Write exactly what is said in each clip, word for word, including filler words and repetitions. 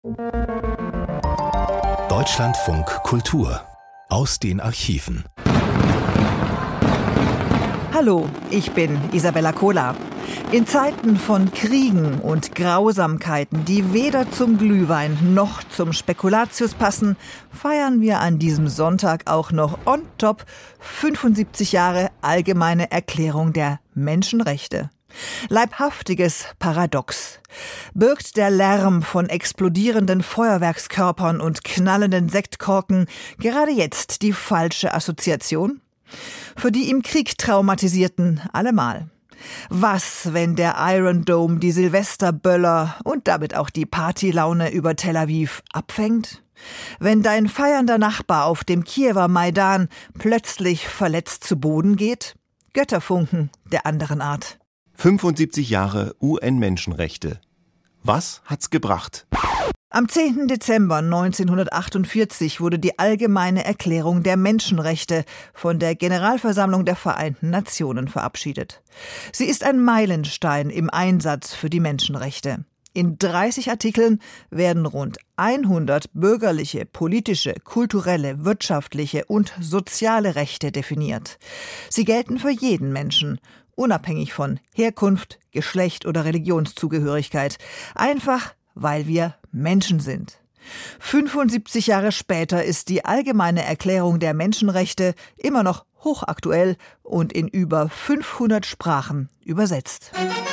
Deutschlandfunk Kultur aus den Archiven. Hallo, ich bin Isabella Kohler. In Zeiten von Kriegen und Grausamkeiten, die weder zum Glühwein noch zum Spekulatius passen, feiern wir an diesem Sonntag auch noch on top fünfundsiebzig Jahre Allgemeine Erklärung der Menschenrechte. Leibhaftiges Paradox. Birgt der Lärm von explodierenden Feuerwerkskörpern und knallenden Sektkorken gerade jetzt die falsche Assoziation? Für die im Krieg Traumatisierten allemal. Was, wenn der Iron Dome die Silvesterböller und damit auch die Partylaune über Tel Aviv abfängt? Wenn dein feiernder Nachbar auf dem Kiewer Maidan plötzlich verletzt zu Boden geht? Götterfunken der anderen Art. fünfundsiebzig Jahre U N-Menschenrechte. Was hat's gebracht? Am zehnten Dezember neunzehnhundertachtundvierzig wurde die Allgemeine Erklärung der Menschenrechte von der Generalversammlung der Vereinten Nationen verabschiedet. Sie ist ein Meilenstein im Einsatz für die Menschenrechte. In dreißig Artikeln werden rund hundert bürgerliche, politische, kulturelle, wirtschaftliche und soziale Rechte definiert. Sie gelten für jeden Menschen, unabhängig von Herkunft, Geschlecht oder Religionszugehörigkeit. Einfach, weil wir Menschen sind. fünfundsiebzig Jahre später ist die Allgemeine Erklärung der Menschenrechte immer noch hochaktuell und in über fünfhundert Sprachen übersetzt.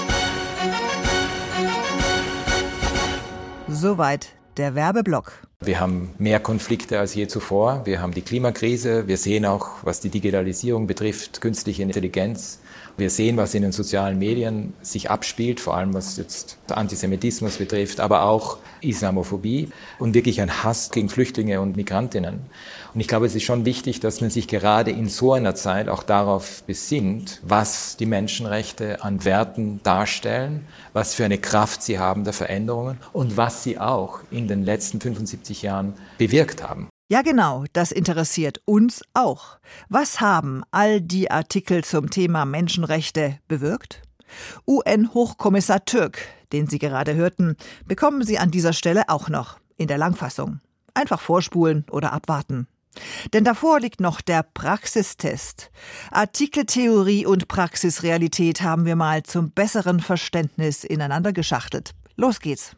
Soweit der Werbeblock. Wir haben mehr Konflikte als je zuvor. Wir haben die Klimakrise. Wir sehen auch, was die Digitalisierung betrifft, künstliche Intelligenz. Wir sehen, was in den sozialen Medien sich abspielt, vor allem was jetzt Antisemitismus betrifft, aber auch Islamophobie und wirklich ein Hass gegen Flüchtlinge und Migrantinnen. Und ich glaube, es ist schon wichtig, dass man sich gerade in so einer Zeit auch darauf besinnt, was die Menschenrechte an Werten darstellen, was für eine Kraft sie haben der Veränderungen und was sie auch in den letzten fünfundsiebzig Jahren bewirkt haben. Ja genau, das interessiert uns auch. Was haben all die Artikel zum Thema Menschenrechte bewirkt? U N-Hochkommissar Türk, den Sie gerade hörten, bekommen Sie an dieser Stelle auch noch in der Langfassung. Einfach vorspulen oder abwarten. Denn davor liegt noch der Praxistest. Artikeltheorie und Praxisrealität haben wir mal zum besseren Verständnis ineinander geschachtelt. Los geht's.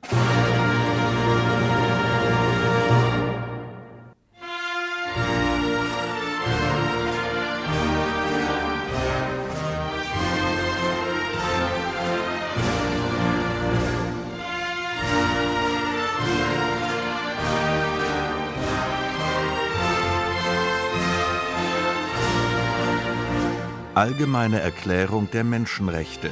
Allgemeine Erklärung der Menschenrechte.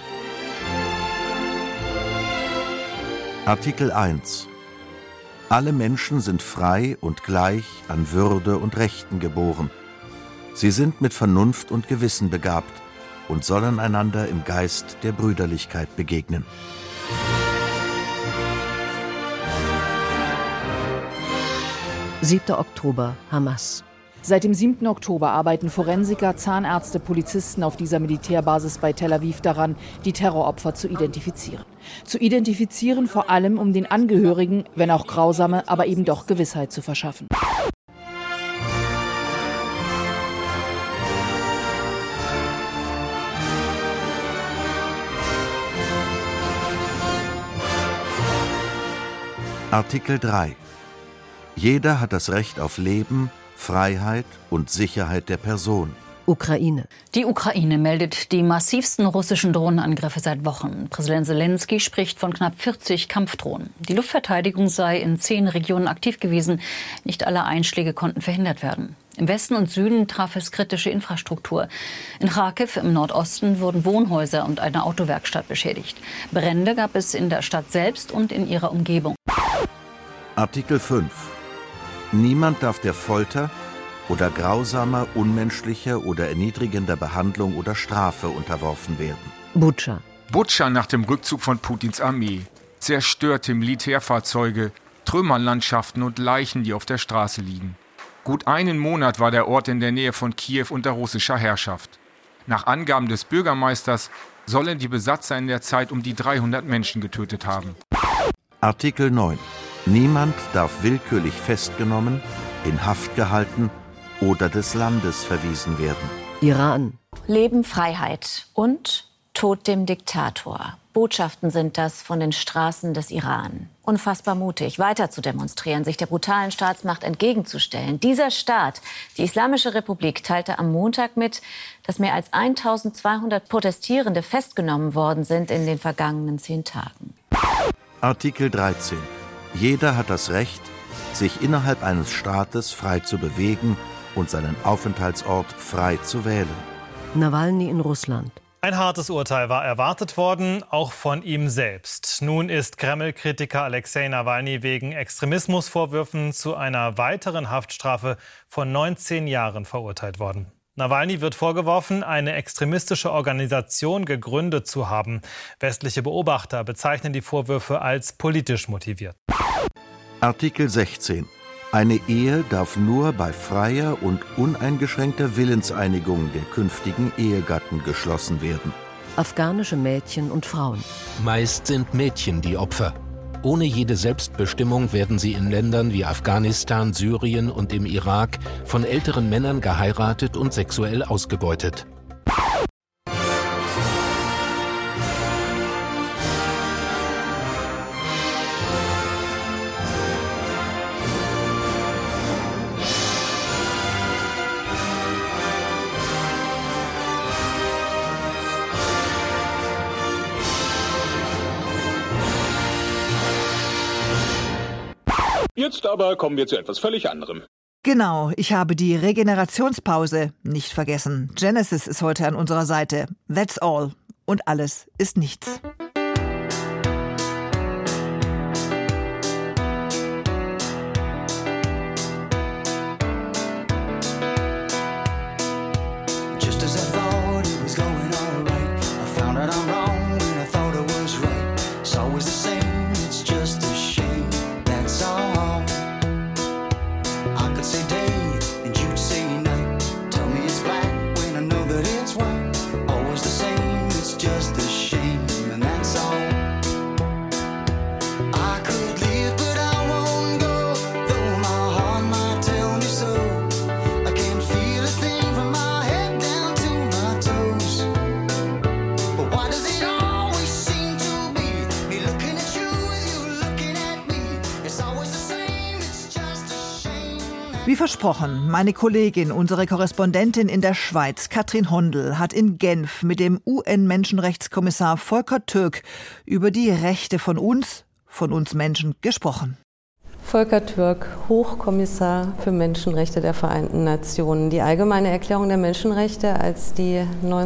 Artikel eins. Alle Menschen sind frei und gleich an Würde und Rechten geboren. Sie sind mit Vernunft und Gewissen begabt und sollen einander im Geist der Brüderlichkeit begegnen. siebter Oktober, Hamas. Seit dem siebten Oktober arbeiten Forensiker, Zahnärzte, Polizisten auf dieser Militärbasis bei Tel Aviv daran, die Terroropfer zu identifizieren. Zu identifizieren vor allem, um den Angehörigen, wenn auch grausame, aber eben doch Gewissheit zu verschaffen. Artikel drei. Jeder hat das Recht auf Leben, Freiheit und Sicherheit der Person. Ukraine. Die Ukraine meldet die massivsten russischen Drohnenangriffe seit Wochen. Präsident Selenskyj spricht von knapp vierzig Kampfdrohnen. Die Luftverteidigung sei in zehn Regionen aktiv gewesen. Nicht alle Einschläge konnten verhindert werden. Im Westen und Süden traf es kritische Infrastruktur. In Charkiw im Nordosten wurden Wohnhäuser und eine Autowerkstatt beschädigt. Brände gab es in der Stadt selbst und in ihrer Umgebung. Artikel fünf. Niemand darf der Folter oder grausamer, unmenschlicher oder erniedrigender Behandlung oder Strafe unterworfen werden. Butscha. Butscha nach dem Rückzug von Putins Armee. Zerstörte Militärfahrzeuge, Trümmerlandschaften und Leichen, die auf der Straße liegen. Gut einen Monat war der Ort in der Nähe von Kiew unter russischer Herrschaft. Nach Angaben des Bürgermeisters sollen die Besatzer in der Zeit um die dreihundert Menschen getötet haben. Artikel neun. Niemand darf willkürlich festgenommen, in Haft gehalten oder des Landes verwiesen werden. Iran. Leben, Freiheit und Tod dem Diktator. Botschaften sind das von den Straßen des Iran. Unfassbar mutig, weiter zu demonstrieren, sich der brutalen Staatsmacht entgegenzustellen. Dieser Staat, die Islamische Republik, teilte am Montag mit, dass mehr als eintausendzweihundert Protestierende festgenommen worden sind in den vergangenen zehn Tagen. Artikel dreizehn. Jeder hat das Recht, sich innerhalb eines Staates frei zu bewegen und seinen Aufenthaltsort frei zu wählen. Nawalny in Russland. Ein hartes Urteil war erwartet worden, auch von ihm selbst. Nun ist Kreml-Kritiker Alexei Nawalny wegen Extremismusvorwürfen zu einer weiteren Haftstrafe von neunzehn Jahren verurteilt worden. Nawalny wird vorgeworfen, eine extremistische Organisation gegründet zu haben. Westliche Beobachter bezeichnen die Vorwürfe als politisch motiviert. Artikel sechzehn. Eine Ehe darf nur bei freier und uneingeschränkter Willenseinigung der künftigen Ehegatten geschlossen werden. Afghanische Mädchen und Frauen. Meist sind Mädchen die Opfer. Ohne jede Selbstbestimmung werden sie in Ländern wie Afghanistan, Syrien und im Irak von älteren Männern geheiratet und sexuell ausgebeutet. Jetzt aber kommen wir zu etwas völlig anderem. Genau, ich habe die Regenerationspause nicht vergessen. Genesis ist heute an unserer Seite. That's all. Und alles ist nichts. Wie versprochen, meine Kollegin, unsere Korrespondentin in der Schweiz, Katrin Hondel, hat in Genf mit dem U N-Menschenrechtskommissar Volker Türk über die Rechte von uns, von uns Menschen, gesprochen. Volker Türk, Hochkommissar für Menschenrechte der Vereinten Nationen. Die Allgemeine Erklärung der Menschenrechte, als die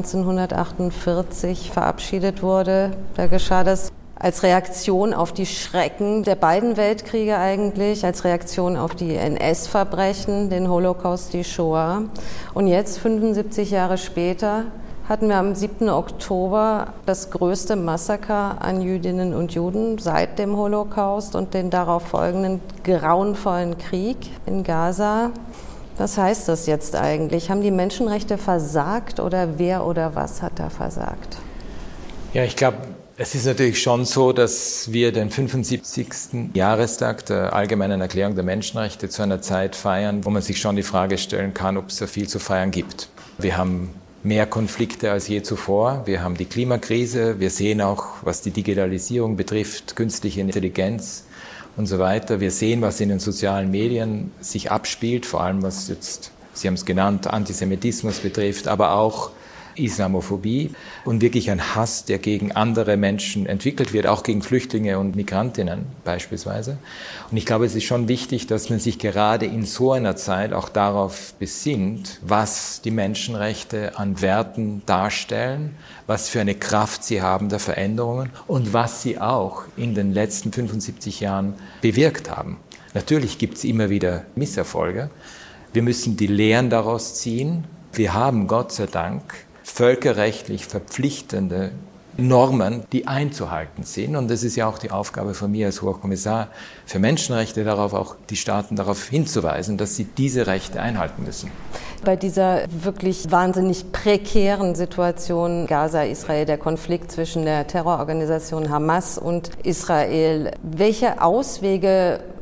neunzehnhundertachtundvierzig verabschiedet wurde, da geschah das als Reaktion auf die Schrecken der beiden Weltkriege eigentlich, als Reaktion auf die N S-Verbrechen, den Holocaust, die Shoah. Und jetzt, fünfundsiebzig Jahre später, hatten wir am siebten Oktober das größte Massaker an Jüdinnen und Juden seit dem Holocaust und den darauf folgenden grauenvollen Krieg in Gaza. Was heißt das jetzt eigentlich? Haben die Menschenrechte versagt oder wer oder was hat da versagt? Ja, ich glaube, es ist natürlich schon so, dass wir den fünfundsiebzigsten Jahrestag der Allgemeinen Erklärung der Menschenrechte zu einer Zeit feiern, wo man sich schon die Frage stellen kann, ob es da viel zu feiern gibt. Wir haben mehr Konflikte als je zuvor. Wir haben die Klimakrise. Wir sehen auch, was die Digitalisierung betrifft, künstliche Intelligenz und so weiter. Wir sehen, was in den sozialen Medien sich abspielt, vor allem was jetzt, Sie haben es genannt, Antisemitismus betrifft, aber auch Islamophobie und wirklich ein Hass, der gegen andere Menschen entwickelt wird, auch gegen Flüchtlinge und Migrantinnen beispielsweise. Und ich glaube, es ist schon wichtig, dass man sich gerade in so einer Zeit auch darauf besinnt, was die Menschenrechte an Werten darstellen, was für eine Kraft sie haben der Veränderungen und was sie auch in den letzten fünfundsiebzig Jahren bewirkt haben. Natürlich gibt es immer wieder Misserfolge. Wir müssen die Lehren daraus ziehen. Wir haben Gott sei Dank völkerrechtlich verpflichtende Normen, die einzuhalten sind. Und das ist ja auch die Aufgabe von mir als Hochkommissar für Menschenrechte, darauf auch die Staaten darauf hinzuweisen, dass sie diese Rechte einhalten müssen. Bei dieser wirklich wahnsinnig prekären Situation Gaza, Israel, der Konflikt zwischen der Terrororganisation Hamas und Israel, welche Auswege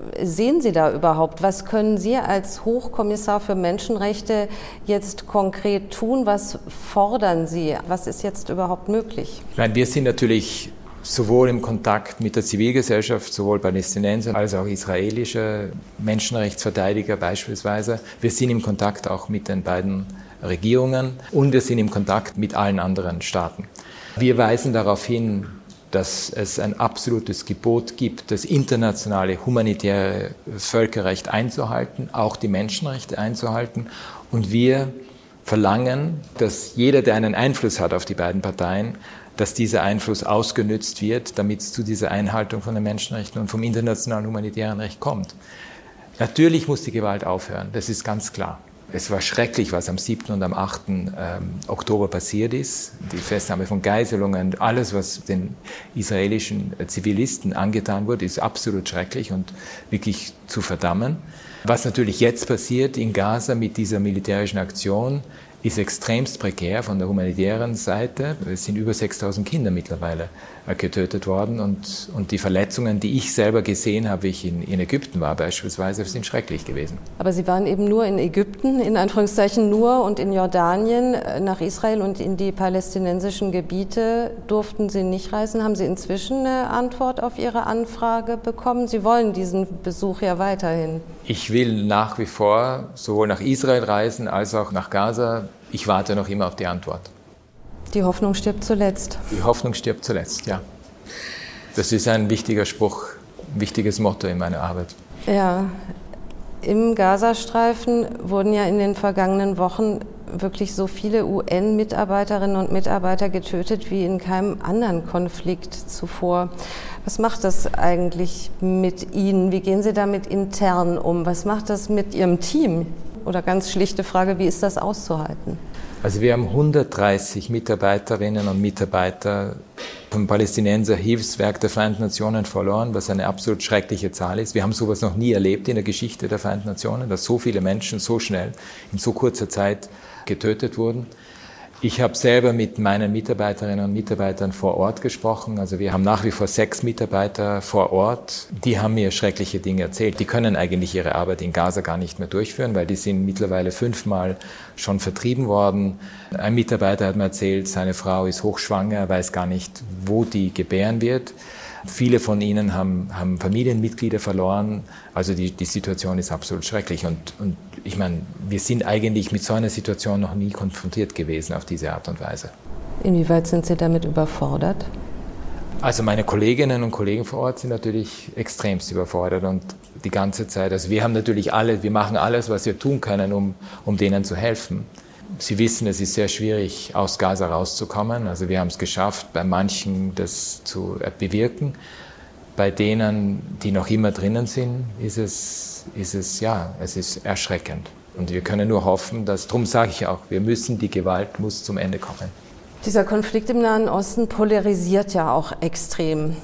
sehen Sie da überhaupt? Was können Sie als Hochkommissar für Menschenrechte jetzt konkret tun? Was fordern Sie? Was ist jetzt überhaupt möglich? Nein, wir sind natürlich sowohl im Kontakt mit der Zivilgesellschaft, sowohl Palästinenser als auch israelische Menschenrechtsverteidiger beispielsweise. Wir sind im Kontakt auch mit den beiden Regierungen und wir sind im Kontakt mit allen anderen Staaten. Wir weisen darauf hin, dass es ein absolutes Gebot gibt, das internationale humanitäre Völkerrecht einzuhalten, auch die Menschenrechte einzuhalten. Und wir verlangen, dass jeder, der einen Einfluss hat auf die beiden Parteien, dass dieser Einfluss ausgenützt wird, damit es zu dieser Einhaltung von den Menschenrechten und vom internationalen humanitären Recht kommt. Natürlich muss die Gewalt aufhören, das ist ganz klar. Es war schrecklich, was am siebten und am achten Oktober passiert ist. Die Festnahme von Geiselungen, alles, was den israelischen Zivilisten angetan wurde, ist absolut schrecklich und wirklich zu verdammen. Was natürlich jetzt passiert in Gaza mit dieser militärischen Aktion, ist extremst prekär von der humanitären Seite. Es sind über sechstausend Kinder mittlerweile getötet worden und, und die Verletzungen, die ich selber gesehen habe, wie ich in, in Ägypten war beispielsweise, sind schrecklich gewesen. Aber Sie waren eben nur in Ägypten, in Anführungszeichen nur, und in Jordanien. Nach Israel und in die palästinensischen Gebiete durften Sie nicht reisen. Haben Sie inzwischen eine Antwort auf Ihre Anfrage bekommen? Sie wollen diesen Besuch ja weiterhin. Ich will nach wie vor sowohl nach Israel reisen als auch nach Gaza. Ich warte noch immer auf die Antwort. Die Hoffnung stirbt zuletzt. Die Hoffnung stirbt zuletzt, ja. Das ist ein wichtiger Spruch, ein wichtiges Motto in meiner Arbeit. Ja, im Gazastreifen wurden ja in den vergangenen Wochen wirklich so viele U N-Mitarbeiterinnen und Mitarbeiter getötet wie in keinem anderen Konflikt zuvor. Was macht das eigentlich mit Ihnen? Wie gehen Sie damit intern um? Was macht das mit Ihrem Team? Oder ganz schlichte Frage, wie ist das auszuhalten? Also wir haben hundertdreißig Mitarbeiterinnen und Mitarbeiter vom Palästinenser Hilfswerk der Vereinten Nationen verloren, was eine absolut schreckliche Zahl ist. Wir haben sowas noch nie erlebt in der Geschichte der Vereinten Nationen, dass so viele Menschen so schnell in so kurzer Zeit getötet wurden. Ich habe selber mit meinen Mitarbeiterinnen und Mitarbeitern vor Ort gesprochen. Also wir haben nach wie vor sechs Mitarbeiter vor Ort. Die haben mir schreckliche Dinge erzählt. Die können eigentlich ihre Arbeit in Gaza gar nicht mehr durchführen, weil die sind mittlerweile fünfmal schon vertrieben worden. Ein Mitarbeiter hat mir erzählt, seine Frau ist hochschwanger, weiß gar nicht, wo die gebären wird. Viele von ihnen haben, haben Familienmitglieder verloren. Also die, die Situation ist absolut schrecklich. Und, und ich meine, wir sind eigentlich mit so einer Situation noch nie konfrontiert gewesen auf diese Art und Weise. Inwieweit sind Sie damit überfordert? Also meine Kolleginnen und Kollegen vor Ort sind natürlich extremst überfordert und die ganze Zeit. Also wir haben natürlich alle, wir machen alles, was wir tun können, um, um denen zu helfen. Sie wissen, es ist sehr schwierig, aus Gaza rauszukommen. Also wir haben es geschafft, bei manchen das zu bewirken. Bei denen, die noch immer drinnen sind, ist es, ist es, ja, es ist erschreckend. Und wir können nur hoffen, dass, darum sage ich auch, wir müssen, die Gewalt muss zum Ende kommen. Dieser Konflikt im Nahen Osten polarisiert ja auch extrem.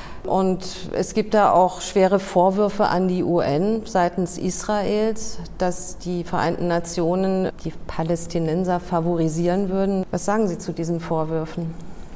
Und es gibt da auch schwere Vorwürfe an die U N seitens Israels, dass die Vereinten Nationen die Palästinenser favorisieren würden. Was sagen Sie zu diesen Vorwürfen?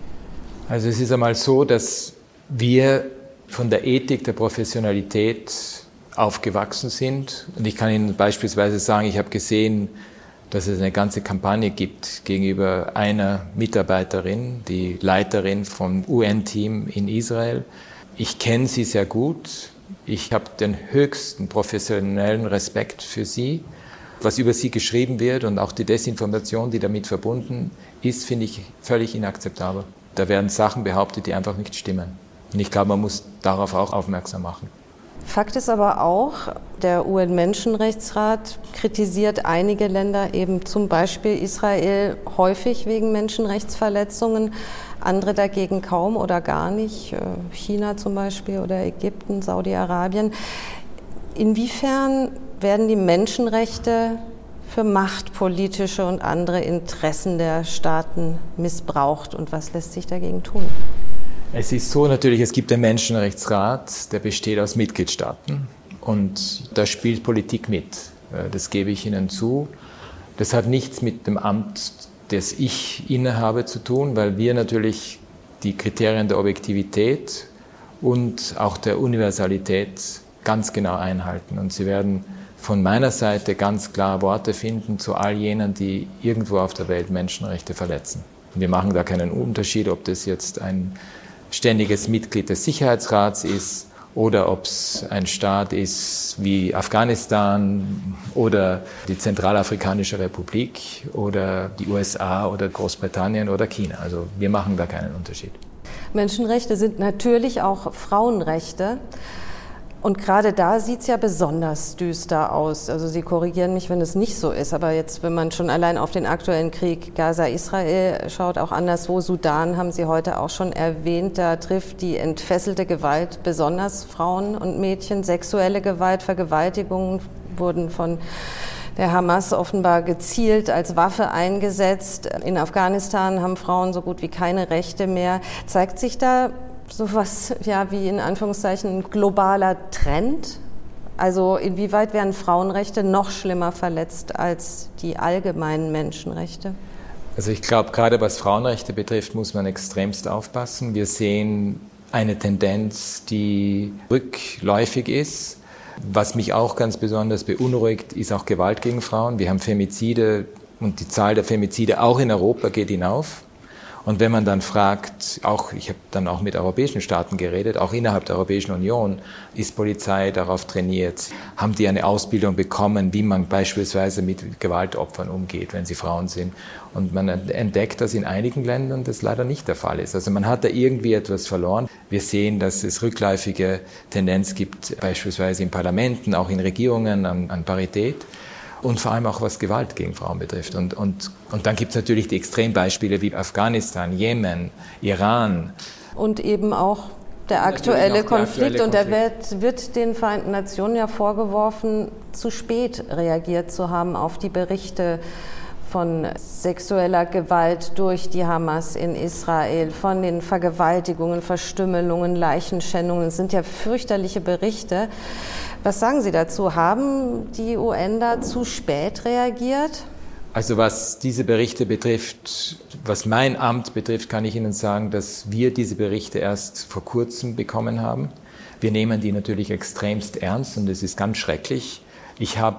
Also es ist einmal so, dass wir von der Ethik der Professionalität aufgewachsen sind. Und ich kann Ihnen beispielsweise sagen, ich habe gesehen, dass es eine ganze Kampagne gibt gegenüber einer Mitarbeiterin, die Leiterin vom U N-Team in Israel. Ich kenne sie sehr gut. Ich habe den höchsten professionellen Respekt für sie. Was über sie geschrieben wird und auch die Desinformation, die damit verbunden ist, finde ich völlig inakzeptabel. Da werden Sachen behauptet, die einfach nicht stimmen. Und ich glaube, man muss darauf auch aufmerksam machen. Fakt ist aber auch, der U N-Menschenrechtsrat kritisiert einige Länder, eben zum Beispiel Israel, häufig wegen Menschenrechtsverletzungen, andere dagegen kaum oder gar nicht, China zum Beispiel oder Ägypten, Saudi-Arabien. Inwiefern werden die Menschenrechte für machtpolitische und andere Interessen der Staaten missbraucht und was lässt sich dagegen tun? Es ist so natürlich, es gibt den Menschenrechtsrat, der besteht aus Mitgliedstaaten und da spielt Politik mit. Das gebe ich Ihnen zu. Das hat nichts mit dem Amt, das ich innehabe, zu tun, weil wir natürlich die Kriterien der Objektivität und auch der Universalität ganz genau einhalten. Und Sie werden von meiner Seite ganz klar Worte finden zu all jenen, die irgendwo auf der Welt Menschenrechte verletzen. Und wir machen da keinen Unterschied, ob das jetzt ein ständiges Mitglied des Sicherheitsrats ist oder ob es ein Staat ist wie Afghanistan oder die Zentralafrikanische Republik oder die U S A oder Großbritannien oder China. Also wir machen da keinen Unterschied. Menschenrechte sind natürlich auch Frauenrechte. Und gerade da sieht es ja besonders düster aus. Also Sie korrigieren mich, wenn es nicht so ist. Aber jetzt, wenn man schon allein auf den aktuellen Krieg Gaza-Israel schaut, auch anderswo, Sudan haben Sie heute auch schon erwähnt, da trifft die entfesselte Gewalt besonders Frauen und Mädchen. Sexuelle Gewalt, Vergewaltigungen wurden von der Hamas offenbar gezielt als Waffe eingesetzt. In Afghanistan haben Frauen so gut wie keine Rechte mehr. Zeigt sich da sowas, ja, wie in Anführungszeichen ein globaler Trend? Also inwieweit werden Frauenrechte noch schlimmer verletzt als die allgemeinen Menschenrechte? Also ich glaube, gerade was Frauenrechte betrifft, muss man extremst aufpassen. Wir sehen eine Tendenz, die rückläufig ist. Was mich auch ganz besonders beunruhigt, ist auch Gewalt gegen Frauen. Wir haben Femizide und die Zahl der Femizide auch in Europa geht hinauf. Und wenn man dann fragt, auch ich habe dann auch mit europäischen Staaten geredet, auch innerhalb der Europäischen Union, ist Polizei darauf trainiert, haben die eine Ausbildung bekommen, wie man beispielsweise mit Gewaltopfern umgeht, wenn sie Frauen sind. Und man entdeckt, dass in einigen Ländern das leider nicht der Fall ist. Also man hat da irgendwie etwas verloren. Wir sehen, dass es rückläufige Tendenz gibt, beispielsweise in Parlamenten, auch in Regierungen an, an Parität. Und vor allem auch was Gewalt gegen Frauen betrifft. Und, und, und dann gibt es natürlich die Extrembeispiele wie Afghanistan, Jemen, Iran. Und eben auch der aktuelle auch Konflikt. aktuelle Und der wird, wird den Vereinten Nationen ja vorgeworfen, zu spät reagiert zu haben auf die Berichte von sexueller Gewalt durch die Hamas in Israel, von den Vergewaltigungen, Verstümmelungen, Leichenschändungen. Das sind ja fürchterliche Berichte. Was sagen Sie dazu? Haben die U N da zu spät reagiert? Also was diese Berichte betrifft, was mein Amt betrifft, kann ich Ihnen sagen, dass wir diese Berichte erst vor kurzem bekommen haben. Wir nehmen die natürlich extremst ernst und es ist ganz schrecklich. Ich habe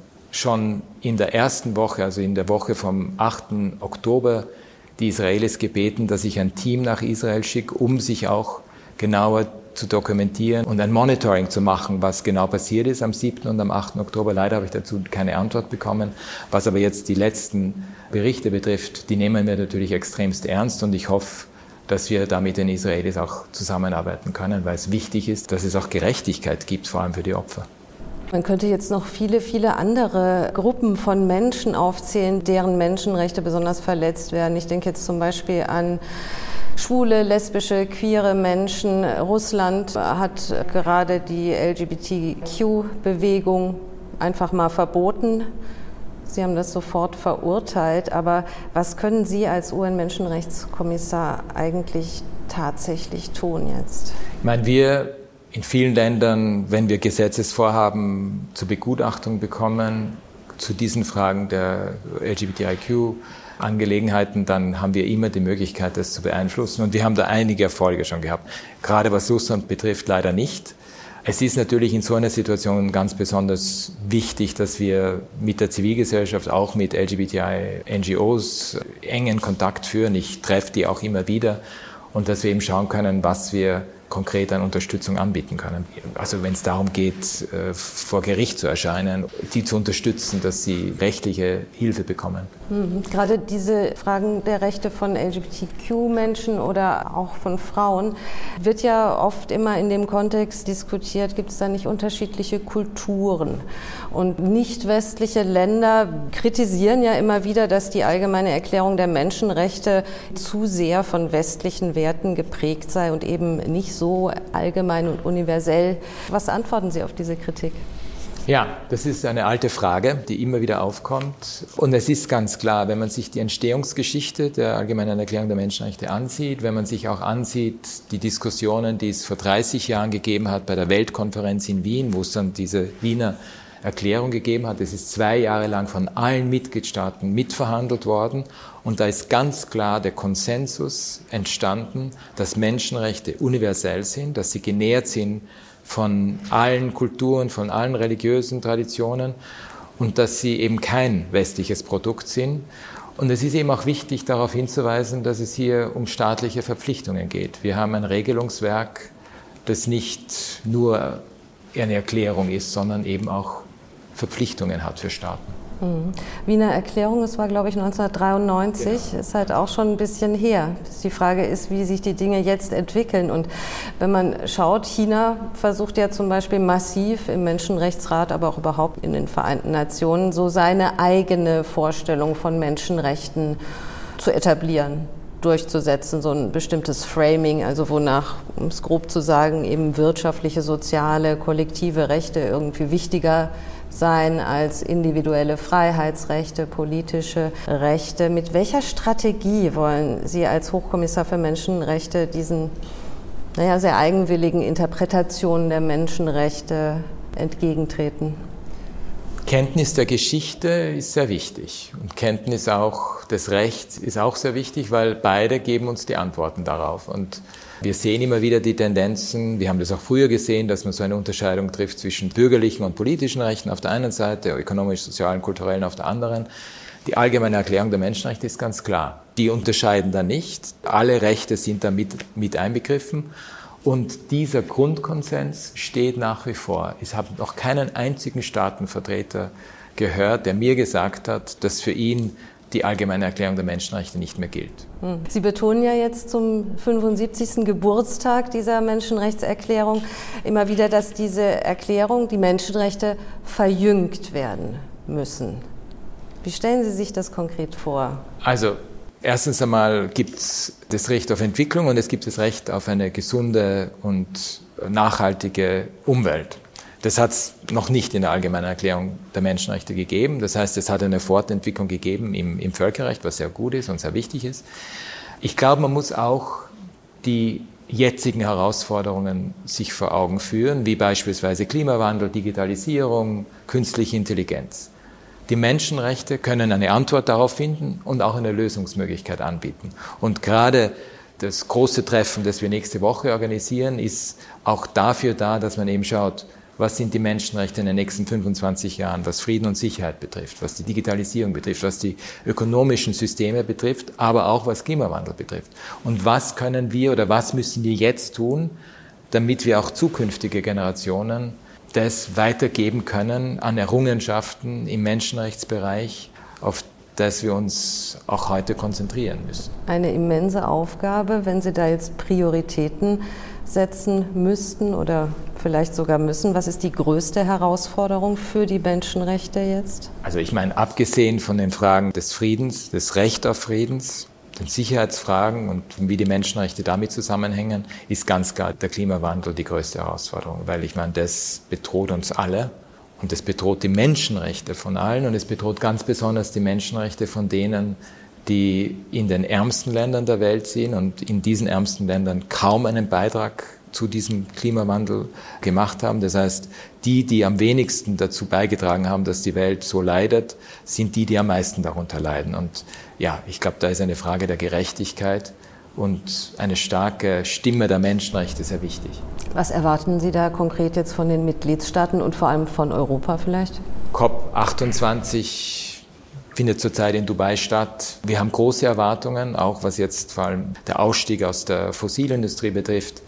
schon in der ersten Woche, also in der Woche vom achten Oktober, die Israelis gebeten, dass ich ein Team nach Israel schicke, um sich auch genauer zu dokumentieren und ein Monitoring zu machen, was genau passiert ist am siebten und am achten Oktober. Leider habe ich dazu keine Antwort bekommen. Was aber jetzt die letzten Berichte betrifft, die nehmen wir natürlich extremst ernst und ich hoffe, dass wir da mit den Israelis auch zusammenarbeiten können, weil es wichtig ist, dass es auch Gerechtigkeit gibt, vor allem für die Opfer. Man könnte jetzt noch viele, viele andere Gruppen von Menschen aufzählen, deren Menschenrechte besonders verletzt werden. Ich denke jetzt zum Beispiel an schwule, lesbische, queere Menschen. Russland hat gerade die L G B T Q-Bewegung einfach mal verboten. Sie haben das sofort verurteilt. Aber was können Sie als U N-Menschenrechtskommissar eigentlich tatsächlich tun jetzt? Ich meine, wir in vielen Ländern, wenn wir Gesetzesvorhaben zur Begutachtung bekommen, zu diesen Fragen der L G B T I Q-Angelegenheiten, dann haben wir immer die Möglichkeit, das zu beeinflussen. Und wir haben da einige Erfolge schon gehabt. Gerade was Russland betrifft, leider nicht. Es ist natürlich in so einer Situation ganz besonders wichtig, dass wir mit der Zivilgesellschaft, auch mit L G B T I-N G Os engen Kontakt führen. Ich treffe die auch immer wieder. Und dass wir eben schauen können, was wir konkret an Unterstützung anbieten können. Also wenn es darum geht, vor Gericht zu erscheinen, die zu unterstützen, dass sie rechtliche Hilfe bekommen. Mhm. Gerade diese Fragen der Rechte von L G B T Q-Menschen oder auch von Frauen wird ja oft immer in dem Kontext diskutiert, gibt es da nicht unterschiedliche Kulturen? Und nicht westliche Länder kritisieren ja immer wieder, dass die Allgemeine Erklärung der Menschenrechte zu sehr von westlichen Werten geprägt sei und eben nicht so allgemein und universell. Was antworten Sie auf diese Kritik? Ja, das ist eine alte Frage, die immer wieder aufkommt. Und es ist ganz klar, wenn man sich die Entstehungsgeschichte der Allgemeinen Erklärung der Menschenrechte ansieht, wenn man sich auch ansieht, die Diskussionen, die es vor dreißig Jahren gegeben hat bei der Weltkonferenz in Wien, wo es dann diese Wiener Erklärung gegeben hat. Es ist zwei Jahre lang von allen Mitgliedstaaten mitverhandelt worden und da ist ganz klar der Konsensus entstanden, dass Menschenrechte universell sind, dass sie genährt sind von allen Kulturen, von allen religiösen Traditionen und dass sie eben kein westliches Produkt sind. Und es ist eben auch wichtig, darauf hinzuweisen, dass es hier um staatliche Verpflichtungen geht. Wir haben ein Regelungswerk, das nicht nur eine Erklärung ist, sondern eben auch Verpflichtungen hat für Staaten. Mhm. Wiener Erklärung, das war, glaube ich, neunzehnhundertdreiundneunzig, genau. Ist halt auch schon ein bisschen her. Die Frage ist, wie sich die Dinge jetzt entwickeln. Und wenn man schaut, China versucht ja zum Beispiel massiv im Menschenrechtsrat, aber auch überhaupt in den Vereinten Nationen, so seine eigene Vorstellung von Menschenrechten zu etablieren, durchzusetzen, so ein bestimmtes Framing, also wonach, um es grob zu sagen, eben wirtschaftliche, soziale, kollektive Rechte irgendwie wichtiger sein als individuelle Freiheitsrechte, politische Rechte. Mit welcher Strategie wollen Sie als Hochkommissar für Menschenrechte diesen, naja, sehr eigenwilligen Interpretationen der Menschenrechte entgegentreten? Kenntnis der Geschichte ist sehr wichtig und Kenntnis auch des Rechts ist auch sehr wichtig, weil beide geben uns die Antworten darauf. Und wir sehen immer wieder die Tendenzen, wir haben das auch früher gesehen, dass man so eine Unterscheidung trifft zwischen bürgerlichen und politischen Rechten auf der einen Seite, ökonomisch, sozialen, kulturellen auf der anderen. Die Allgemeine Erklärung der Menschenrechte ist ganz klar. Die unterscheiden da nicht. Alle Rechte sind da mit, mit einbegriffen. Und dieser Grundkonsens steht nach wie vor. Ich habe noch keinen einzigen Staatenvertreter gehört, der mir gesagt hat, dass für ihn die Allgemeine Erklärung der Menschenrechte nicht mehr gilt. Sie betonen ja jetzt zum fünfundsiebzigsten Geburtstag dieser Menschenrechtserklärung immer wieder, dass diese Erklärung, die Menschenrechte, verjüngt werden müssen. Wie stellen Sie sich das konkret vor? Also erstens einmal gibt es das Recht auf Entwicklung und es gibt das Recht auf eine gesunde und nachhaltige Umwelt. Das hat es noch nicht in der Allgemeinen Erklärung der Menschenrechte gegeben. Das heißt, es hat eine Fortentwicklung gegeben im, im Völkerrecht, was sehr gut ist und sehr wichtig ist. Ich glaube, man muss auch die jetzigen Herausforderungen sich vor Augen führen, wie beispielsweise Klimawandel, Digitalisierung, künstliche Intelligenz. Die Menschenrechte können eine Antwort darauf finden und auch eine Lösungsmöglichkeit anbieten. Und gerade das große Treffen, das wir nächste Woche organisieren, ist auch dafür da, dass man eben schaut, was sind die Menschenrechte in den nächsten fünfundzwanzig Jahren, was Frieden und Sicherheit betrifft, was die Digitalisierung betrifft, was die ökonomischen Systeme betrifft, aber auch was Klimawandel betrifft. Und was können wir oder was müssen wir jetzt tun, damit wir auch zukünftige Generationen das weitergeben können an Errungenschaften im Menschenrechtsbereich, auf das wir uns auch heute konzentrieren müssen. Eine immense Aufgabe, wenn Sie da jetzt Prioritäten setzen müssten oder vielleicht sogar müssen. Was ist die größte Herausforderung für die Menschenrechte jetzt? Also ich meine, abgesehen von den Fragen des Friedens, des Rechts auf Friedens, den Sicherheitsfragen und wie die Menschenrechte damit zusammenhängen, ist ganz klar der Klimawandel die größte Herausforderung, weil ich meine, das bedroht uns alle und es bedroht die Menschenrechte von allen und es bedroht ganz besonders die Menschenrechte von denen, die in den ärmsten Ländern der Welt sind und in diesen ärmsten Ländern kaum einen Beitrag zu diesem Klimawandel gemacht haben. Das heißt, die, die am wenigsten dazu beigetragen haben, dass die Welt so leidet, sind die, die am meisten darunter leiden. Und ja, ich glaube, da ist eine Frage der Gerechtigkeit und eine starke Stimme der Menschenrechte sehr wichtig. Was erwarten Sie da konkret jetzt von den Mitgliedstaaten und vor allem von Europa vielleicht? C O P achtundzwanzig findet zurzeit in Dubai statt. Wir haben große Erwartungen, auch was jetzt vor allem der Ausstieg aus der Fossilindustrie betrifft,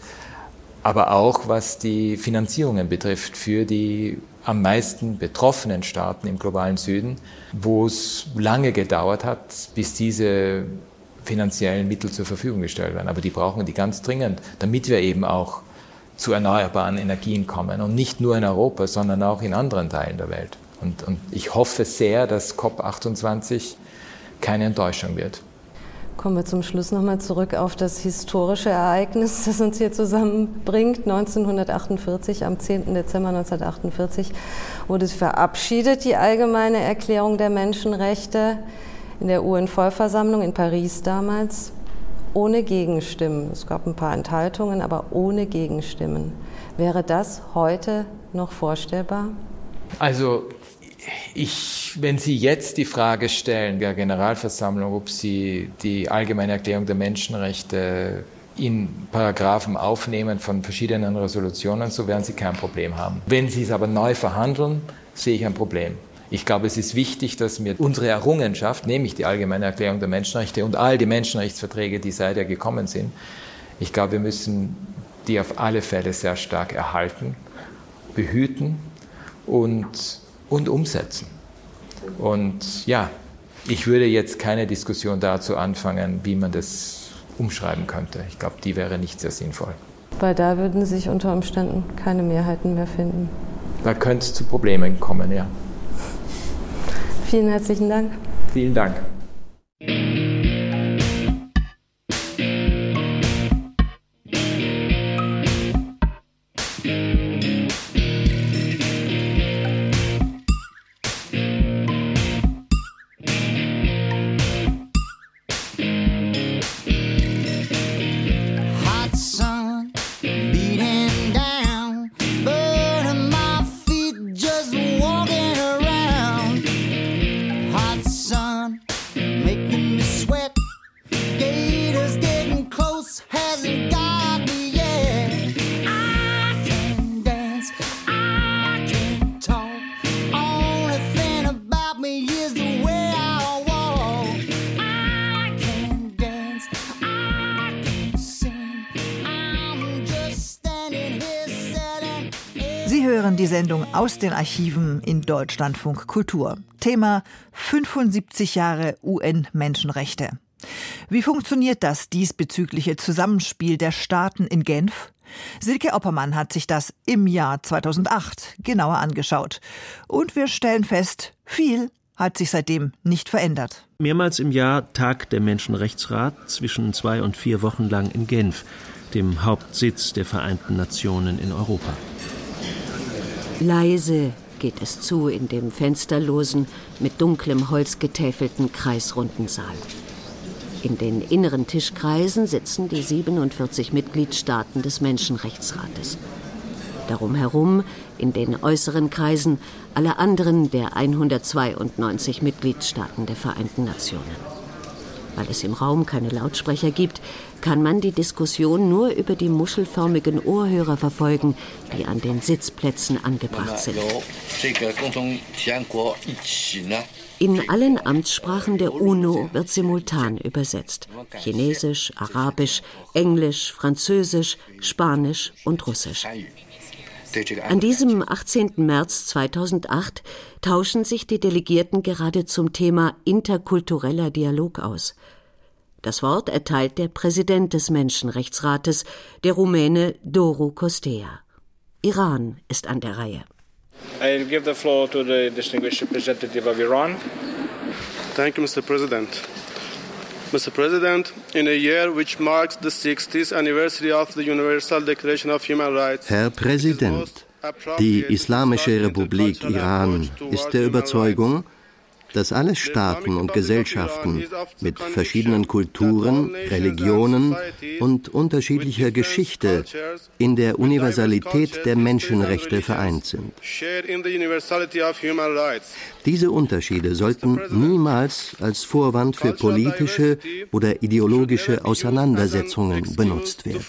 aber auch was die Finanzierungen betrifft für die am meisten betroffenen Staaten im globalen Süden, wo es lange gedauert hat, bis diese finanziellen Mittel zur Verfügung gestellt werden. Aber die brauchen die ganz dringend, damit wir eben auch zu erneuerbaren Energien kommen. Und nicht nur in Europa, sondern auch in anderen Teilen der Welt. Und, und ich hoffe sehr, dass C O P achtundzwanzig keine Enttäuschung wird. Kommen wir zum Schluss nochmal zurück auf das historische Ereignis, das uns hier zusammenbringt. neunzehnhundertachtundvierzig, am zehnten Dezember neunzehnhundertachtundvierzig wurde es verabschiedet, die Allgemeine Erklärung der Menschenrechte in der U N-Vollversammlung in Paris damals, ohne Gegenstimmen. Es gab ein paar Enthaltungen, aber ohne Gegenstimmen. Wäre das heute noch vorstellbar? Also ich, wenn Sie jetzt die Frage stellen der Generalversammlung, ob sie die Allgemeine Erklärung der Menschenrechte in Paragraphen aufnehmen von verschiedenen Resolutionen, so werden Sie kein Problem haben. Wenn Sie es aber neu verhandeln, sehe ich ein Problem. Ich glaube, es ist wichtig, dass wir unsere Errungenschaft, nämlich die Allgemeine Erklärung der Menschenrechte und all die Menschenrechtsverträge, die seither gekommen sind, ich glaube, wir müssen die auf alle Fälle sehr stark erhalten, behüten und, und umsetzen. Und ja, ich würde jetzt keine Diskussion dazu anfangen, wie man das umschreiben könnte. Ich glaube, die wäre nicht sehr sinnvoll. Weil da würden sich unter Umständen keine Mehrheiten mehr finden. Da könnte es zu Problemen kommen, ja. Vielen herzlichen Dank. Vielen Dank. Sie hören die Sendung Aus den Archiven in Deutschlandfunk Kultur. Thema fünfundsiebzig Jahre U N-Menschenrechte. Wie funktioniert das diesbezügliche Zusammenspiel der Staaten in Genf? Silke Oppermann hat sich das im Jahr zweitausendacht genauer angeschaut. Und wir stellen fest, viel hat sich seitdem nicht verändert. Mehrmals im Jahr tagt der Menschenrechtsrat zwischen zwei und vier Wochen lang in Genf, dem Hauptsitz der Vereinten Nationen in Europa. Leise geht es zu in dem fensterlosen, mit dunklem Holz getäfelten kreisrunden Saal. In den inneren Tischkreisen sitzen die siebenundvierzig Mitgliedstaaten des Menschenrechtsrates. Darum herum, in den äußeren Kreisen, alle anderen der hundertzweiundneunzig Mitgliedstaaten der Vereinten Nationen. Weil es im Raum keine Lautsprecher gibt, kann man die Diskussion nur über die muschelförmigen Ohrhörer verfolgen, die an den Sitzplätzen angebracht sind. In allen Amtssprachen der UNO wird simultan übersetzt. Chinesisch, Arabisch, Englisch, Französisch, Spanisch und Russisch. An diesem achtzehnten März zweitausendacht tauschen sich die Delegierten gerade zum Thema interkultureller Dialog aus. Das Wort erteilt der Präsident des Menschenrechtsrates, der Rumäne Doru Costea. Iran ist an der Reihe. I give the floor to the distinguished representative of Iran. Thank you, Mister President. Mister President, in a year which marks the sixtieth anniversary of the Universal Declaration of Human Rights. Herr Präsident, die Islamische Republik Iran ist der Überzeugung, dass alle Staaten und Gesellschaften mit verschiedenen Kulturen, Religionen und unterschiedlicher Geschichte in der Universalität der Menschenrechte vereint sind. Diese Unterschiede sollten niemals als Vorwand für politische oder ideologische Auseinandersetzungen benutzt werden.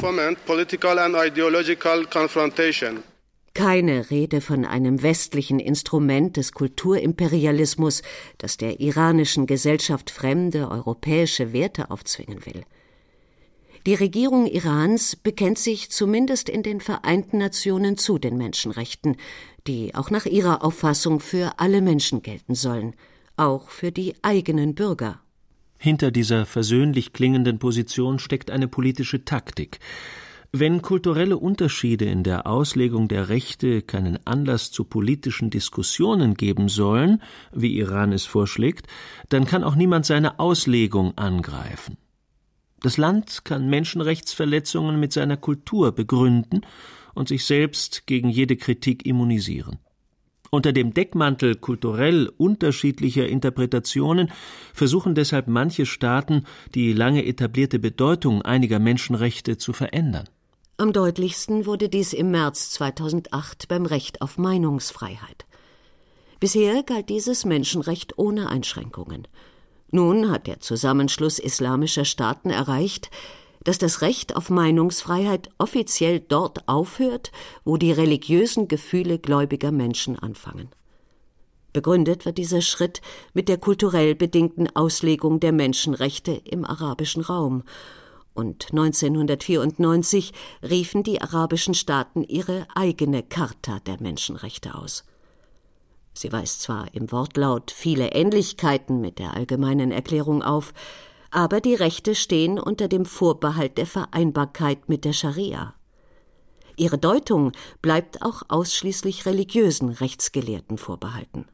Keine Rede von einem westlichen Instrument des Kulturimperialismus, das der iranischen Gesellschaft fremde europäische Werte aufzwingen will. Die Regierung Irans bekennt sich zumindest in den Vereinten Nationen zu den Menschenrechten, die auch nach ihrer Auffassung für alle Menschen gelten sollen, auch für die eigenen Bürger. Hinter dieser versöhnlich klingenden Position steckt eine politische Taktik. Wenn kulturelle Unterschiede in der Auslegung der Rechte keinen Anlass zu politischen Diskussionen geben sollen, wie Iran es vorschlägt, dann kann auch niemand seine Auslegung angreifen. Das Land kann Menschenrechtsverletzungen mit seiner Kultur begründen und sich selbst gegen jede Kritik immunisieren. Unter dem Deckmantel kulturell unterschiedlicher Interpretationen versuchen deshalb manche Staaten, die lange etablierte Bedeutung einiger Menschenrechte zu verändern. Am deutlichsten wurde dies im März zweitausendacht beim Recht auf Meinungsfreiheit. Bisher galt dieses Menschenrecht ohne Einschränkungen. Nun hat der Zusammenschluss islamischer Staaten erreicht, dass das Recht auf Meinungsfreiheit offiziell dort aufhört, wo die religiösen Gefühle gläubiger Menschen anfangen. Begründet wird dieser Schritt mit der kulturell bedingten Auslegung der Menschenrechte im arabischen Raum. Und neunzehnhundertvierundneunzig riefen die arabischen Staaten ihre eigene Charta der Menschenrechte aus. Sie weist zwar im Wortlaut viele Ähnlichkeiten mit der Allgemeinen Erklärung auf, aber die Rechte stehen unter dem Vorbehalt der Vereinbarkeit mit der Scharia. Ihre Deutung bleibt auch ausschließlich religiösen Rechtsgelehrten vorbehalten.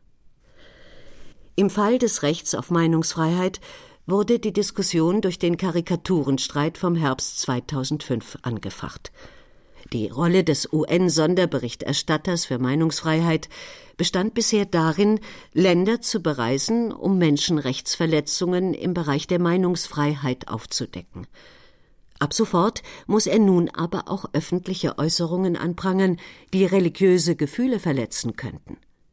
Im Fall des Rechts auf Meinungsfreiheit wurde die Diskussion durch den Karikaturenstreit vom Herbst zweitausendfünf angefacht. Die Rolle des U N-Sonderberichterstatters für Meinungsfreiheit bestand bisher darin, Länder zu bereisen, um Menschenrechtsverletzungen im Bereich der Meinungsfreiheit aufzudecken. Ab sofort muss er nun aber auch öffentliche Äußerungen anprangern, die religiöse Gefühle verletzen könnten.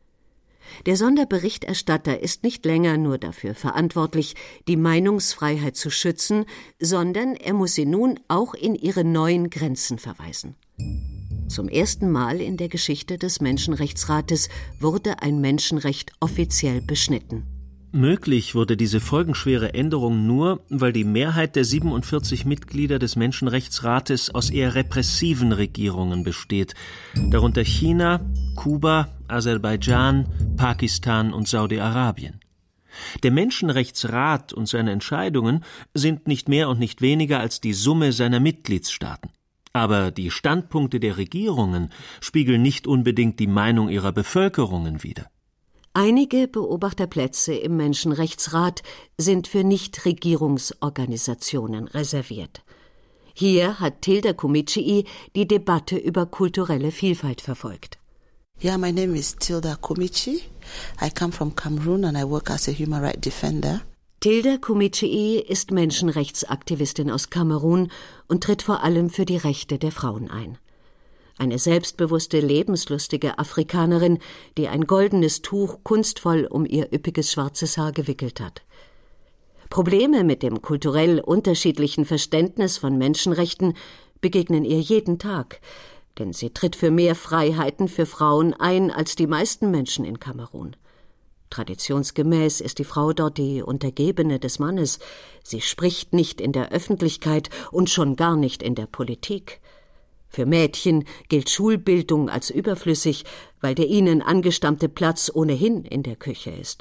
Der Sonderberichterstatter ist nicht länger nur dafür verantwortlich, die Meinungsfreiheit zu schützen, sondern er muss sie nun auch in ihre neuen Grenzen verweisen. Zum ersten Mal in der Geschichte des Menschenrechtsrates wurde ein Menschenrecht offiziell beschnitten. Möglich wurde diese folgenschwere Änderung nur, weil die Mehrheit der siebenundvierzig Mitglieder des Menschenrechtsrates aus eher repressiven Regierungen besteht, darunter China, Kuba, Aserbaidschan, Pakistan und Saudi-Arabien. Der Menschenrechtsrat und seine Entscheidungen sind nicht mehr und nicht weniger als die Summe seiner Mitgliedstaaten. Aber die Standpunkte der Regierungen spiegeln nicht unbedingt die Meinung ihrer Bevölkerungen wider. Einige Beobachterplätze im Menschenrechtsrat sind für Nichtregierungsorganisationen reserviert. Hier hat Tilda Kumicii die Debatte über kulturelle Vielfalt verfolgt. Yeah, my name is Tilda Kumicii. I come from Cameroon and I work as a human rights defender. Tilda Kumicii ist Menschenrechtsaktivistin aus Kamerun und tritt vor allem für die Rechte der Frauen ein. Eine selbstbewusste, lebenslustige Afrikanerin, die ein goldenes Tuch kunstvoll um ihr üppiges schwarzes Haar gewickelt hat. Probleme mit dem kulturell unterschiedlichen Verständnis von Menschenrechten begegnen ihr jeden Tag, denn sie tritt für mehr Freiheiten für Frauen ein als die meisten Menschen in Kamerun. Traditionsgemäß ist die Frau dort die Untergebene des Mannes. Sie spricht nicht in der Öffentlichkeit und schon gar nicht in der Politik. Für Mädchen gilt Schulbildung als überflüssig, weil der ihnen angestammte Platz ohnehin in der Küche ist.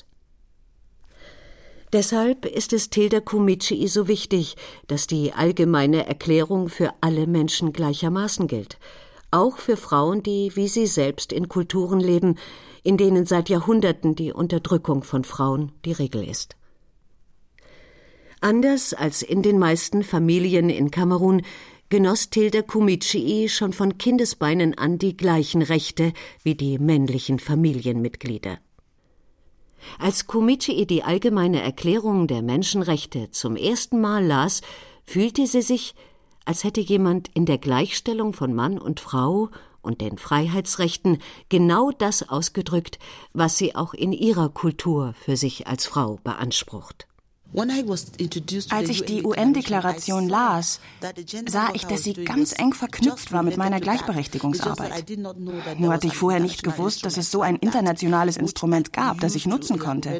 Deshalb ist es Tilda Kumicii so wichtig, dass die allgemeine Erklärung für alle Menschen gleichermaßen gilt, auch für Frauen, die wie sie selbst in Kulturen leben, in denen seit Jahrhunderten die Unterdrückung von Frauen die Regel ist. Anders als in den meisten Familien in Kamerun genoss Tilda Kumicii schon von Kindesbeinen an die gleichen Rechte wie die männlichen Familienmitglieder. Als Kumicii die allgemeine Erklärung der Menschenrechte zum ersten Mal las, fühlte sie sich, als hätte jemand in der Gleichstellung von Mann und Frau und den Freiheitsrechten genau das ausgedrückt, was sie auch in ihrer Kultur für sich als Frau beansprucht. Als ich die U N-Deklaration las, sah ich, dass sie ganz eng verknüpft war mit meiner Gleichberechtigungsarbeit. Nur hatte ich vorher nicht gewusst, dass es so ein internationales Instrument gab, das ich nutzen konnte.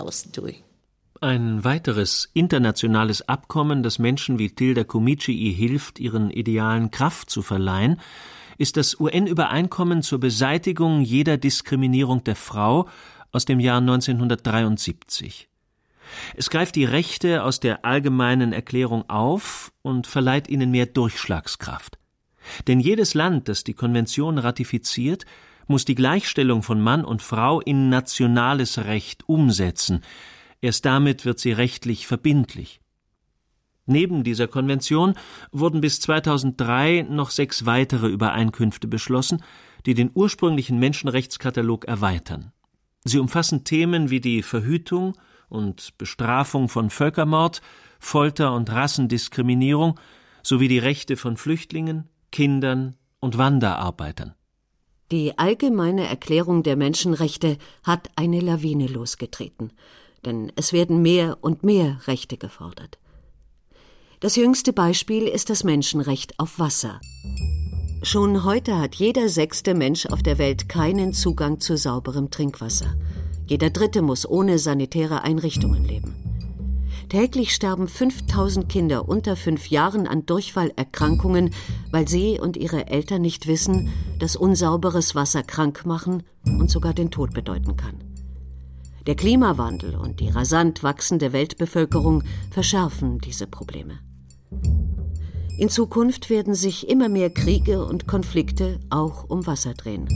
Ein weiteres internationales Abkommen, das Menschen wie Tilda Kumicii hilft, ihren Idealen Kraft zu verleihen, ist das U N-Übereinkommen zur Beseitigung jeder Diskriminierung der Frau aus dem Jahr neunzehnhundertdreiundsiebzig. Es greift die Rechte aus der Allgemeinen Erklärung auf und verleiht ihnen mehr Durchschlagskraft. Denn jedes Land, das die Konvention ratifiziert, muss die Gleichstellung von Mann und Frau in nationales Recht umsetzen. Erst damit wird sie rechtlich verbindlich. Neben dieser Konvention wurden bis zweitausenddrei noch sechs weitere Übereinkünfte beschlossen, die den ursprünglichen Menschenrechtskatalog erweitern. Sie umfassen Themen wie die Verhütung und Bestrafung von Völkermord, Folter und Rassendiskriminierung sowie die Rechte von Flüchtlingen, Kindern und Wanderarbeitern. Die Allgemeine Erklärung der Menschenrechte hat eine Lawine losgetreten, denn es werden mehr und mehr Rechte gefordert. Das jüngste Beispiel ist das Menschenrecht auf Wasser. Schon heute hat jeder sechste Mensch auf der Welt keinen Zugang zu sauberem Trinkwasser. Jeder dritte muss ohne sanitäre Einrichtungen leben. Täglich sterben fünftausend Kinder unter fünf Jahren an Durchfallerkrankungen, weil sie und ihre Eltern nicht wissen, dass unsauberes Wasser krank machen und sogar den Tod bedeuten kann. Der Klimawandel und die rasant wachsende Weltbevölkerung verschärfen diese Probleme. In Zukunft werden sich immer mehr Kriege und Konflikte auch um Wasser drehen.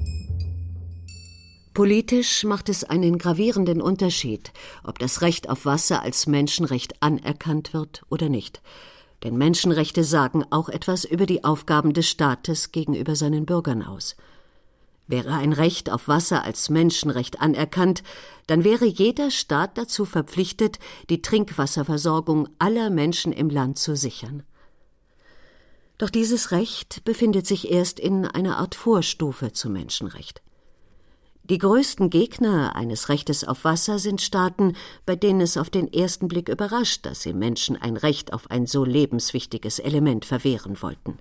Politisch macht es einen gravierenden Unterschied, ob das Recht auf Wasser als Menschenrecht anerkannt wird oder nicht. Denn Menschenrechte sagen auch etwas über die Aufgaben des Staates gegenüber seinen Bürgern aus. Wäre ein Recht auf Wasser als Menschenrecht anerkannt, dann wäre jeder Staat dazu verpflichtet, die Trinkwasserversorgung aller Menschen im Land zu sichern. Doch dieses Recht befindet sich erst in einer Art Vorstufe zum Menschenrecht. Die größten Gegner eines Rechtes auf Wasser sind Staaten, bei denen es auf den ersten Blick überrascht, dass sie Menschen ein Recht auf ein so lebenswichtiges Element verwehren wollten.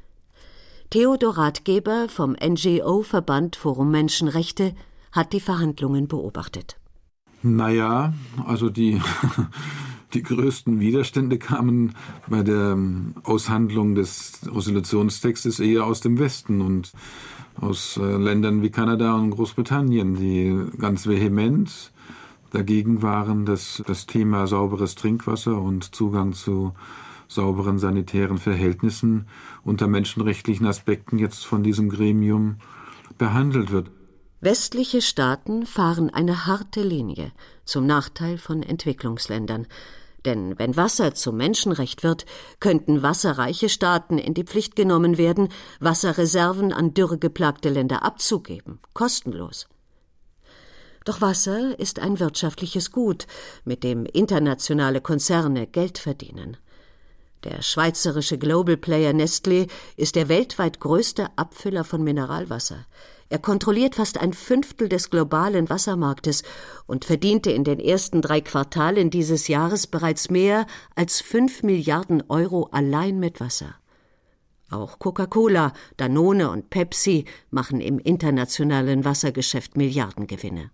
Theodor Ratgeber vom N G O-Verband Forum Menschenrechte hat die Verhandlungen beobachtet. Naja, also die, die größten Widerstände kamen bei der Aushandlung des Resolutionstextes eher aus dem Westen und aus äh, Ländern wie Kanada und Großbritannien, die ganz vehement dagegen waren, dass das Thema sauberes Trinkwasser und Zugang zu sauberen sanitären Verhältnissen unter menschenrechtlichen Aspekten jetzt von diesem Gremium behandelt wird. Westliche Staaten fahren eine harte Linie zum Nachteil von Entwicklungsländern. Denn wenn Wasser zum Menschenrecht wird, könnten wasserreiche Staaten in die Pflicht genommen werden, Wasserreserven an dürregeplagte Länder abzugeben, kostenlos. Doch Wasser ist ein wirtschaftliches Gut, mit dem internationale Konzerne Geld verdienen. Der schweizerische Global Player Nestlé ist der weltweit größte Abfüller von Mineralwasser. Er kontrolliert fast ein Fünftel des globalen Wassermarktes und verdiente in den ersten drei Quartalen dieses Jahres bereits mehr als fünf Milliarden Euro allein mit Wasser. Auch Coca-Cola, Danone und Pepsi machen im internationalen Wassergeschäft Milliardengewinne.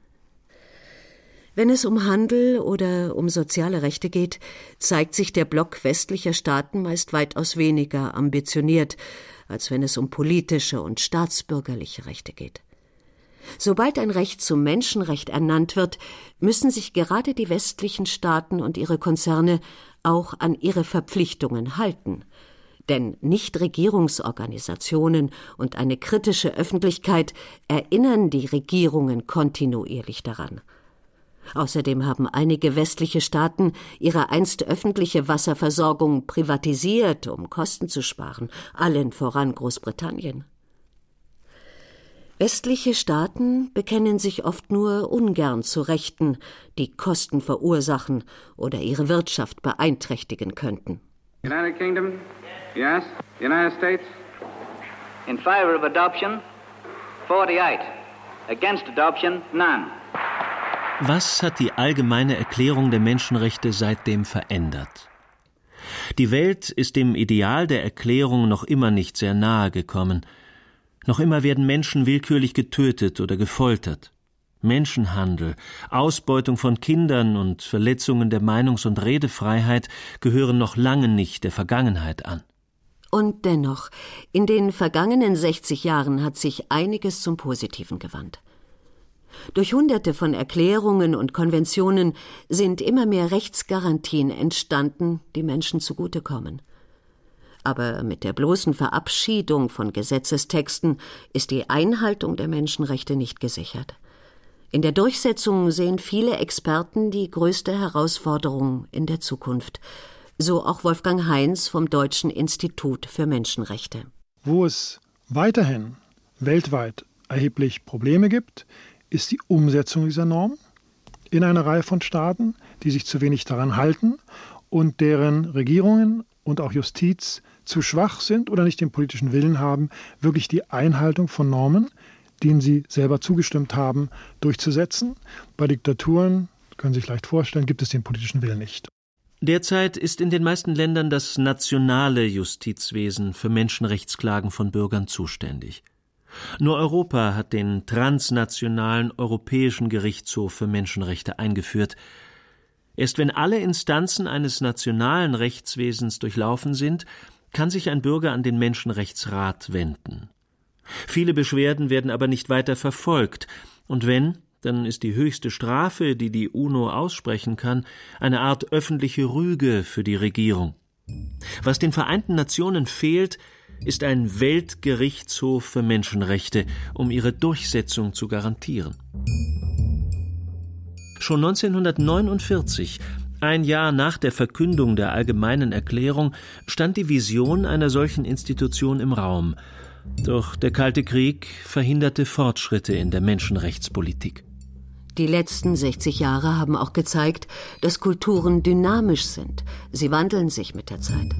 Wenn es um Handel oder um soziale Rechte geht, zeigt sich der Block westlicher Staaten meist weitaus weniger ambitioniert, als wenn es um politische und staatsbürgerliche Rechte geht. Sobald ein Recht zum Menschenrecht ernannt wird, müssen sich gerade die westlichen Staaten und ihre Konzerne auch an ihre Verpflichtungen halten. Denn Nichtregierungsorganisationen und eine kritische Öffentlichkeit erinnern die Regierungen kontinuierlich daran. Außerdem haben einige westliche Staaten ihre einst öffentliche Wasserversorgung privatisiert, um Kosten zu sparen, allen voran Großbritannien. Westliche Staaten bekennen sich oft nur ungern zu Rechten, die Kosten verursachen oder ihre Wirtschaft beeinträchtigen könnten. United Kingdom, yes. United States. In favor of adoption, forty-eight. Against adoption, none. Was hat die Allgemeine Erklärung der Menschenrechte seitdem verändert? Die Welt ist dem Ideal der Erklärung noch immer nicht sehr nahe gekommen. Noch immer werden Menschen willkürlich getötet oder gefoltert. Menschenhandel, Ausbeutung von Kindern und Verletzungen der Meinungs- und Redefreiheit gehören noch lange nicht der Vergangenheit an. Und dennoch, in den vergangenen sechzig Jahren hat sich einiges zum Positiven gewandt. Durch Hunderte von Erklärungen und Konventionen sind immer mehr Rechtsgarantien entstanden, die Menschen zugutekommen. Aber mit der bloßen Verabschiedung von Gesetzestexten ist die Einhaltung der Menschenrechte nicht gesichert. In der Durchsetzung sehen viele Experten die größte Herausforderung in der Zukunft. So auch Wolfgang Heinz vom Deutschen Institut für Menschenrechte. Wo es weiterhin weltweit erheblich Probleme gibt, ist die Umsetzung dieser Norm in einer Reihe von Staaten, die sich zu wenig daran halten und deren Regierungen und auch Justiz zu schwach sind oder nicht den politischen Willen haben, wirklich die Einhaltung von Normen, denen sie selber zugestimmt haben, durchzusetzen. Bei Diktaturen, können Sie sich leicht vorstellen, gibt es den politischen Willen nicht. Derzeit ist in den meisten Ländern das nationale Justizwesen für Menschenrechtsklagen von Bürgern zuständig. Nur Europa hat den transnationalen Europäischen Gerichtshof für Menschenrechte eingeführt. Erst wenn alle Instanzen eines nationalen Rechtswesens durchlaufen sind, kann sich ein Bürger an den Menschenrechtsrat wenden. Viele Beschwerden werden aber nicht weiter verfolgt, und wenn, dann ist die höchste Strafe, die die UNO aussprechen kann, eine Art öffentliche Rüge für die Regierung. Was den Vereinten Nationen fehlt, ist ein Weltgerichtshof für Menschenrechte, um ihre Durchsetzung zu garantieren. Schon neunzehnhundertneunundvierzig, ein Jahr nach der Verkündung der Allgemeinen Erklärung, stand die Vision einer solchen Institution im Raum. Doch der Kalte Krieg verhinderte Fortschritte in der Menschenrechtspolitik. Die letzten sechzig Jahre haben auch gezeigt, dass Kulturen dynamisch sind. Sie wandeln sich mit der Zeit.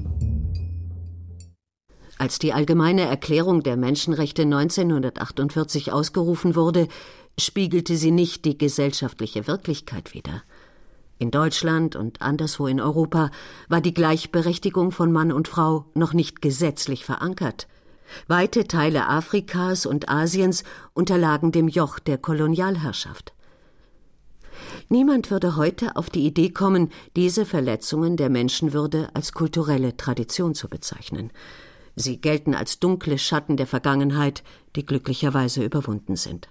Als die Allgemeine Erklärung der Menschenrechte neunzehnhundertachtundvierzig ausgerufen wurde, spiegelte sie nicht die gesellschaftliche Wirklichkeit wider. In Deutschland und anderswo in Europa war die Gleichberechtigung von Mann und Frau noch nicht gesetzlich verankert. Weite Teile Afrikas und Asiens unterlagen dem Joch der Kolonialherrschaft. Niemand würde heute auf die Idee kommen, diese Verletzungen der Menschenwürde als kulturelle Tradition zu bezeichnen. Sie gelten als dunkle Schatten der Vergangenheit, die glücklicherweise überwunden sind.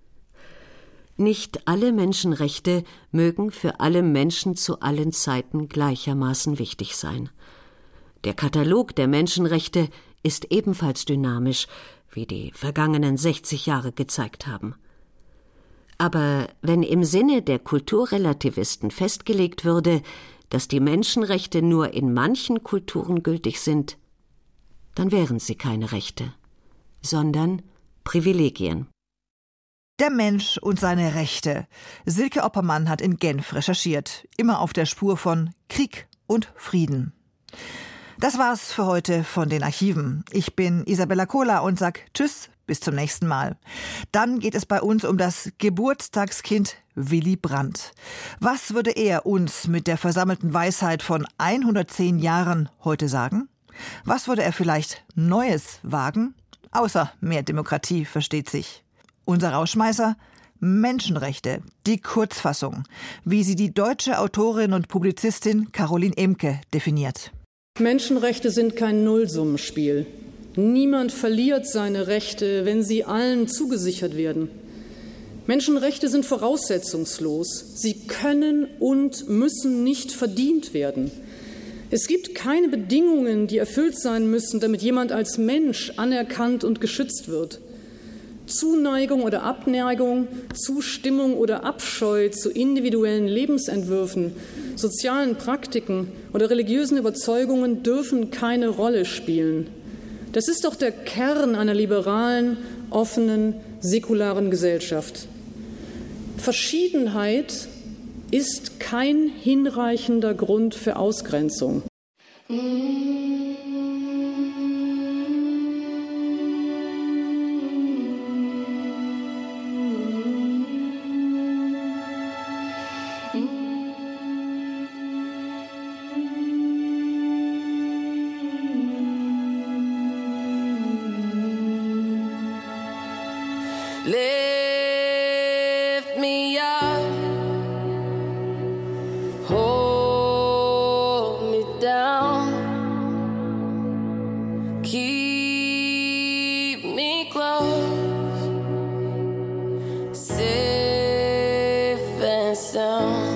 Nicht alle Menschenrechte mögen für alle Menschen zu allen Zeiten gleichermaßen wichtig sein. Der Katalog der Menschenrechte ist ebenfalls dynamisch, wie die vergangenen sechzig Jahre gezeigt haben. Aber wenn im Sinne der Kulturrelativisten festgelegt würde, dass die Menschenrechte nur in manchen Kulturen gültig sind, dann wären sie keine Rechte, sondern Privilegien. Der Mensch und seine Rechte. Silke Oppermann hat in Genf recherchiert, immer auf der Spur von Krieg und Frieden. Das war's für heute von den Archiven. Ich bin Isabella Kohler und sag Tschüss, bis zum nächsten Mal. Dann geht es bei uns um das Geburtstagskind Willy Brandt. Was würde er uns mit der versammelten Weisheit von hundertzehn Jahren heute sagen? Was würde er vielleicht Neues wagen? Außer mehr Demokratie, versteht sich. Unser Rausschmeißer? Menschenrechte, die Kurzfassung, wie sie die deutsche Autorin und Publizistin Caroline Emke definiert. Menschenrechte sind kein Nullsummenspiel. Niemand verliert seine Rechte, wenn sie allen zugesichert werden. Menschenrechte sind voraussetzungslos. Sie können und müssen nicht verdient werden. Es gibt keine Bedingungen, die erfüllt sein müssen, damit jemand als Mensch anerkannt und geschützt wird. Zuneigung oder Abneigung, Zustimmung oder Abscheu zu individuellen Lebensentwürfen, sozialen Praktiken oder religiösen Überzeugungen dürfen keine Rolle spielen. Das ist doch der Kern einer liberalen, offenen, säkularen Gesellschaft. Verschiedenheit ist kein hinreichender Grund für Ausgrenzung. Lift me up, hold me down, keep me close, safe and sound.